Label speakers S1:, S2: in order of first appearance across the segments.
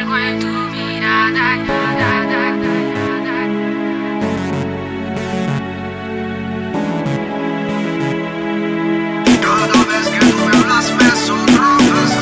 S1: algo en tu mirada.
S2: Cada vez que tú me hablas me sonrojas.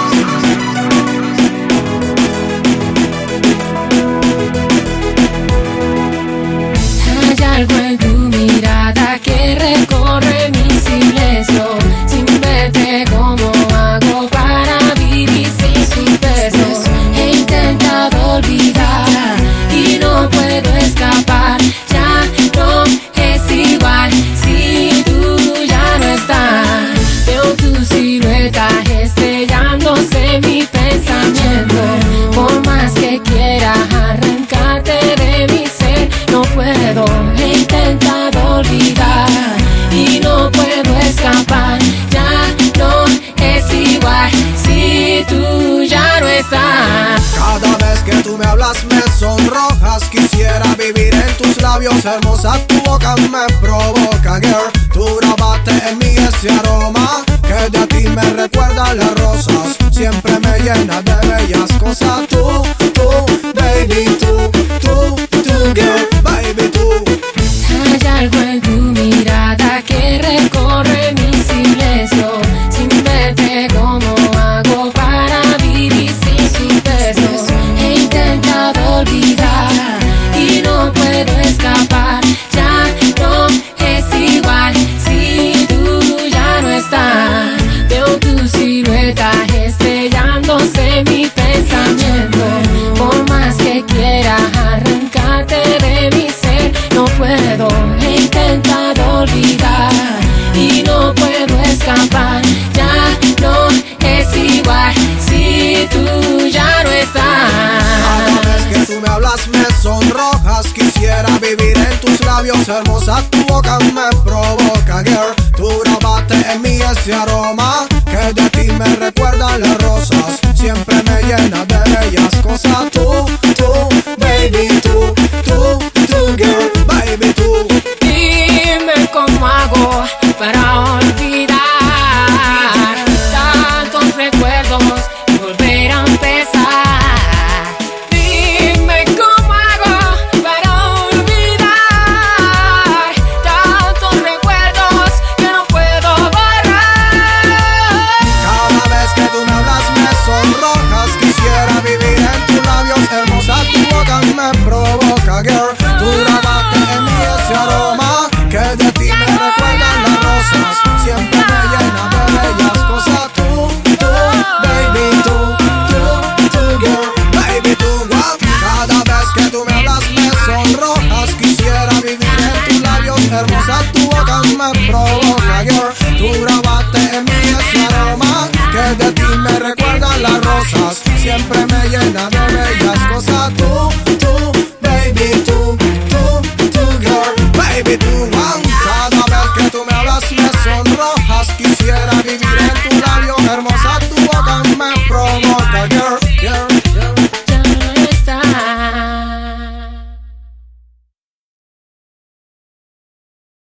S1: Hay algo en tu mirada que recorre mi silencio. Sin verte, ¿cómo hago para vivir sin sus besos? He intentado olvidar y no puedo escapar. Ya no es igual si tú ya no estás. Veo tu silueta estrellándose en mi pensamiento. Por más que quiera arrancarte de mi ser, no puedo. He intentado olvidar y no puedo escapar. Ya no es igual si tú ya no estás.
S2: Cada vez que tú me hablas me sonrojas. Quisiera vivir en tus labios, hermosa, tu boca me provoca, girl. Tú grabaste en mí ese aroma que de a ti me recuerda las rosas. Siempre me llena de bellas cosas. Tú, baby, tú, girl, baby, tú.
S1: Hay algo en tu mirada que recorre mi silencio. Sin verte, ¿cómo hago para vivir sin sus besos? He intentado olvidar y no puedo escapar. Ya no es igual si tú ya no estás. Veo tu silueta estrellándose en mi pensamiento. Por más que quiera arrancarte de mi ser, no puedo. He intentado olvidar y no puedo escapar. Ya no es igual si tú ya no estás.
S2: Cada vez que tú me hablas me sonrojas. Quisiera vivir en tus labios, hermosa, tu boca me provoca, girl. Tú grabaste en mí ese aroma que de ti me recuerda las rosas. Siempre me llena de bellas cosas. Tú, baby, tú, girl, baby, tú.
S1: Dime cómo hago para olvidar tantos recuerdos y volver a empezar. Dime cómo hago para olvidar tantos recuerdos que no puedo borrar.
S2: Cada vez que tú me hablas me sonrojas. Quisiera vivir en tus labios, hermosa, tu boca me provoca, girl. Tú grabaste en mí ese aroma que de ti me recuerdan las rosas. Siempre me llena de bellas cosas. Tú, baby, tú, girl, baby, tú, wow. Cada vez que tú me hablas me sonrojas. Quisiera vivir en tus labios, hermosa, tu boca me provoca, girl. Tú grabaste